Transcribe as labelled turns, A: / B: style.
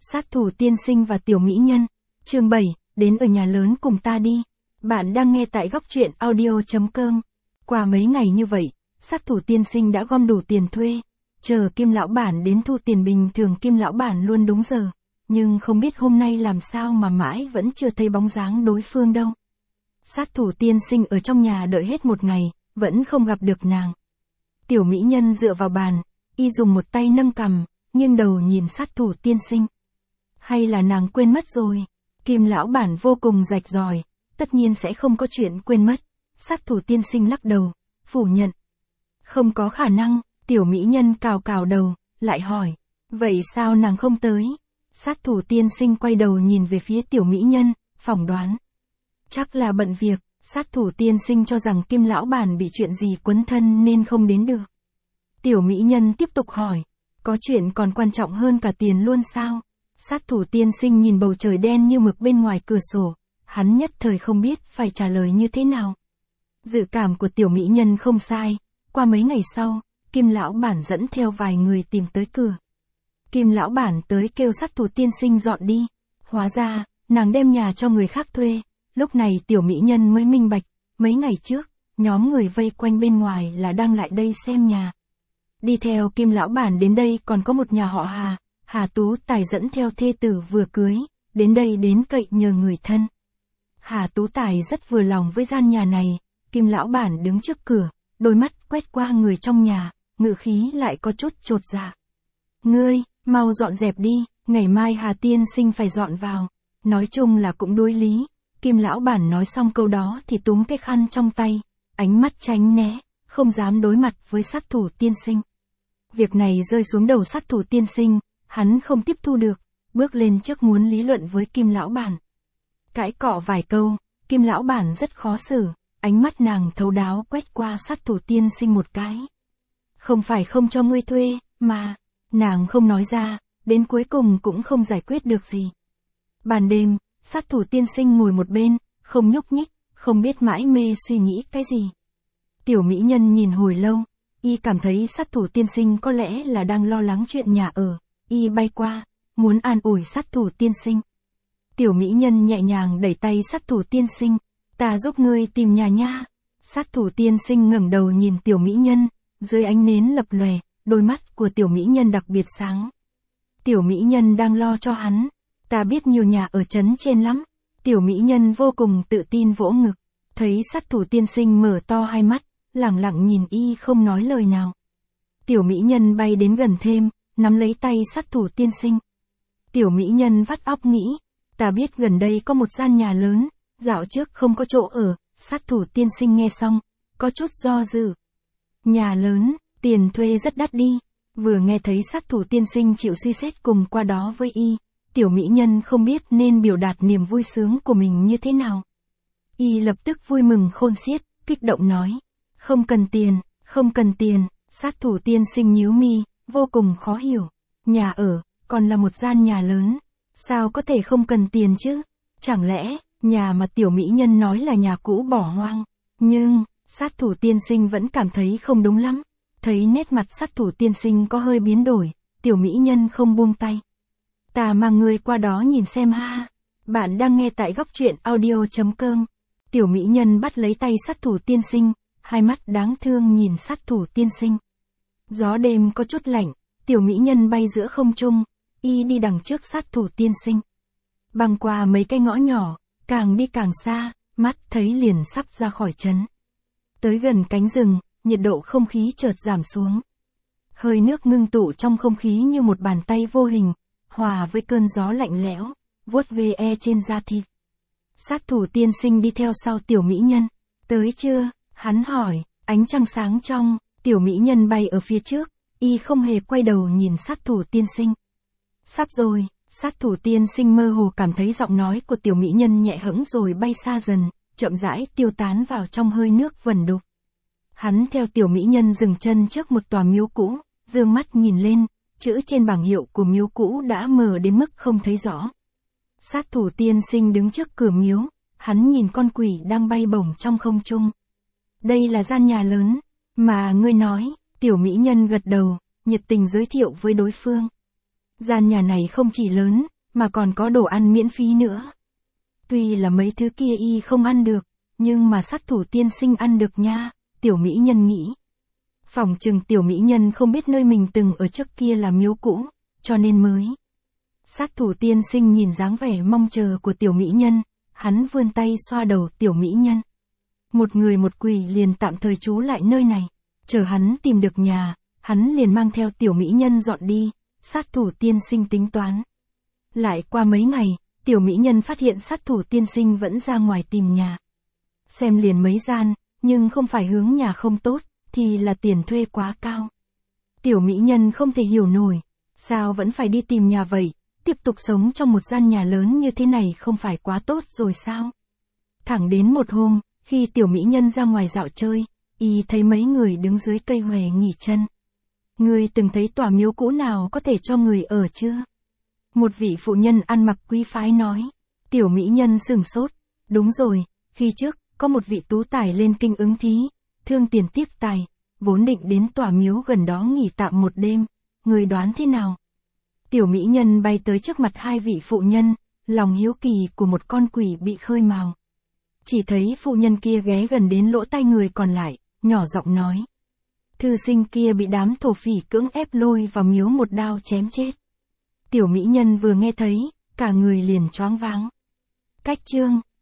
A: Sát thủ tiên sinh và tiểu mỹ nhân. Chương 7, đến ở nhà lớn cùng ta đi. Bạn đang nghe tại góc truyện audio.com. Qua mấy ngày như vậy, sát thủ tiên sinh đã gom đủ tiền thuê. Chờ Kim lão bản đến thu tiền, bình thường Kim lão bản luôn đúng giờ. Nhưng không biết hôm nay làm sao mà mãi vẫn chưa thấy bóng dáng đối phương đâu. Sát thủ tiên sinh ở trong nhà đợi hết một ngày, vẫn không gặp được nàng. Tiểu mỹ nhân dựa vào bàn, y dùng một tay nâng cằm, nghiêng đầu nhìn sát thủ tiên sinh. Hay là nàng quên mất rồi? Kim lão bản vô cùng rạch ròi, tất nhiên sẽ không có chuyện quên mất. Sát thủ tiên sinh lắc đầu, phủ nhận. Không có khả năng. Tiểu mỹ nhân cào cào đầu, lại hỏi. Vậy sao nàng không tới? Sát thủ tiên sinh quay đầu nhìn về phía tiểu mỹ nhân, phỏng đoán. Chắc là bận việc. Sát thủ tiên sinh cho rằng Kim lão bản bị chuyện gì quấn thân nên không đến được. Tiểu mỹ nhân tiếp tục hỏi. Có chuyện còn quan trọng hơn cả tiền luôn sao? Sát thủ tiên sinh nhìn bầu trời đen như mực bên ngoài cửa sổ. Hắn nhất thời không biết phải trả lời như thế nào. Dự cảm của tiểu mỹ nhân không sai. Qua mấy ngày sau, Kim lão bản dẫn theo vài người tìm tới cửa. Kim lão bản tới kêu sát thủ tiên sinh dọn đi. Hóa ra, nàng đem nhà cho người khác thuê. Lúc này tiểu mỹ nhân mới minh bạch. Mấy ngày trước, nhóm người vây quanh bên ngoài là đang lại đây xem nhà. Đi theo Kim lão bản đến đây còn có một nhà họ Hà. Hà Tú Tài dẫn theo thê tử vừa cưới, đến đây đến cậy nhờ người thân. Hà Tú Tài rất vừa lòng với gian nhà này. Kim lão bản đứng trước cửa, đôi mắt quét qua người trong nhà, ngữ khí lại có chút chột dạ. Ngươi, mau dọn dẹp đi, ngày mai Hà tiên sinh phải dọn vào. Nói chung là cũng đối lý. Kim lão bản nói xong câu đó thì túm cái khăn trong tay, ánh mắt tránh né, không dám đối mặt với sát thủ tiên sinh. Việc này rơi xuống đầu sát thủ tiên sinh, hắn không tiếp thu được, bước lên trước muốn lý luận với Kim lão bản. Cãi cọ vài câu, Kim lão bản rất khó xử, ánh mắt nàng thấu đáo quét qua sát thủ tiên sinh một cái. Không phải không cho ngươi thuê, mà, nàng không nói ra, đến cuối cùng cũng không giải quyết được gì. Ban đêm, sát thủ tiên sinh ngồi một bên, không nhúc nhích, không biết mãi mê suy nghĩ cái gì. Tiểu mỹ nhân nhìn hồi lâu, y cảm thấy sát thủ tiên sinh có lẽ là đang lo lắng chuyện nhà ở, y bay qua, muốn an ủi sát thủ tiên sinh. Tiểu mỹ nhân nhẹ nhàng đẩy tay sát thủ tiên sinh, ta giúp ngươi tìm nhà nha. Sát thủ tiên sinh ngẩng đầu nhìn tiểu mỹ nhân, dưới ánh nến lập lòe, đôi mắt của tiểu mỹ nhân đặc biệt sáng. Tiểu mỹ nhân đang lo cho hắn, ta biết nhiều nhà ở trấn trên lắm. Tiểu mỹ nhân vô cùng tự tin vỗ ngực, thấy sát thủ tiên sinh mở to hai mắt, lẳng lặng nhìn y không nói lời nào. Tiểu mỹ nhân bay đến gần thêm, nắm lấy tay sát thủ tiên sinh. Tiểu mỹ nhân vắt óc nghĩ, ta biết gần đây có một gian nhà lớn, dạo trước không có chỗ ở. Sát thủ tiên sinh nghe xong, có chút do dự. Nhà lớn, tiền thuê rất đắt đi. Vừa nghe thấy sát thủ tiên sinh chịu suy xét cùng qua đó với y, tiểu mỹ nhân không biết nên biểu đạt niềm vui sướng của mình như thế nào. Y lập tức vui mừng khôn xiết, kích động nói, không cần tiền, không cần tiền. Sát thủ tiên sinh nhíu mi, vô cùng khó hiểu. Nhà ở, còn là một gian nhà lớn, sao có thể không cần tiền chứ? Chẳng lẽ, nhà mà tiểu mỹ nhân nói là nhà cũ bỏ hoang? Nhưng, sát thủ tiên sinh vẫn cảm thấy không đúng lắm. Thấy nét mặt sát thủ tiên sinh có hơi biến đổi, tiểu mỹ nhân không buông tay. Ta mang ngươi qua đó nhìn xem ha. Bạn đang nghe tại góc truyện audio.com. Tiểu mỹ nhân bắt lấy tay sát thủ tiên sinh, hai mắt đáng thương nhìn sát thủ tiên sinh. Gió đêm có chút lạnh, tiểu mỹ nhân bay giữa không trung, y đi đằng trước sát thủ tiên sinh. Băng qua mấy cái ngõ nhỏ, càng đi càng xa, mắt thấy liền sắp ra khỏi trấn. Tới gần cánh rừng, nhiệt độ không khí chợt giảm xuống. Hơi nước ngưng tụ trong không khí như một bàn tay vô hình, hòa với cơn gió lạnh lẽo, vuốt ve trên da thịt. Sát thủ tiên sinh đi theo sau tiểu mỹ nhân. Tới chưa? Hắn hỏi, ánh trăng sáng trong, tiểu mỹ nhân bay ở phía trước, y không hề quay đầu nhìn sát thủ tiên sinh. Sắp rồi. Sát thủ tiên sinh mơ hồ cảm thấy giọng nói của tiểu mỹ nhân nhẹ hững rồi bay xa dần, chậm rãi tiêu tán vào trong hơi nước vẩn đục. Hắn theo tiểu mỹ nhân dừng chân trước một tòa miếu cũ, dương mắt nhìn lên, chữ trên bảng hiệu của miếu cũ đã mờ đến mức không thấy rõ. Sát thủ tiên sinh đứng trước cửa miếu, hắn nhìn con quỷ đang bay bổng trong không trung. Đây là gian nhà lớn, mà ngươi nói. Tiểu mỹ nhân gật đầu, nhiệt tình giới thiệu với đối phương. Gian nhà này không chỉ lớn, mà còn có đồ ăn miễn phí nữa. Tuy là mấy thứ kia y không ăn được, nhưng mà sát thủ tiên sinh ăn được nha, tiểu mỹ nhân nghĩ. Phỏng chừng tiểu mỹ nhân không biết nơi mình từng ở trước kia là miếu cũ, cho nên mới. Sát thủ tiên sinh nhìn dáng vẻ mong chờ của tiểu mỹ nhân, hắn vươn tay xoa đầu tiểu mỹ nhân. Một người một quỷ liền tạm thời trú lại nơi này, chờ hắn tìm được nhà, hắn liền mang theo tiểu mỹ nhân dọn đi, sát thủ tiên sinh tính toán. Lại qua mấy ngày, tiểu mỹ nhân phát hiện sát thủ tiên sinh vẫn ra ngoài tìm nhà. Xem liền mấy gian, nhưng không phải hướng nhà không tốt, thì là tiền thuê quá cao. Tiểu mỹ nhân không thể hiểu nổi, sao vẫn phải đi tìm nhà vậy, tiếp tục sống trong một gian nhà lớn như thế này không phải quá tốt rồi sao? Thẳng đến một hôm, khi tiểu mỹ nhân ra ngoài dạo chơi, y thấy mấy người đứng dưới cây hòe nghỉ chân. Ngươi từng thấy tòa miếu cũ nào có thể cho người ở chưa? Một vị phụ nhân ăn mặc quý phái nói. Tiểu mỹ nhân sửng sốt. Đúng rồi, khi trước, có một vị tú tài lên kinh ứng thí, thương tiền tiếp tài, vốn định đến tòa miếu gần đó nghỉ tạm một đêm, người đoán thế nào? Tiểu mỹ nhân bay tới trước mặt hai vị phụ nhân, lòng hiếu kỳ của một con quỷ bị khơi mào. Chỉ thấy phụ nhân kia ghé gần đến lỗ tai người còn lại, nhỏ giọng nói. Thư sinh kia bị đám thổ phỉ cưỡng ép lôi vào miếu một đao chém chết. Tiểu mỹ nhân vừa nghe thấy, cả người liền choáng váng. Cách chương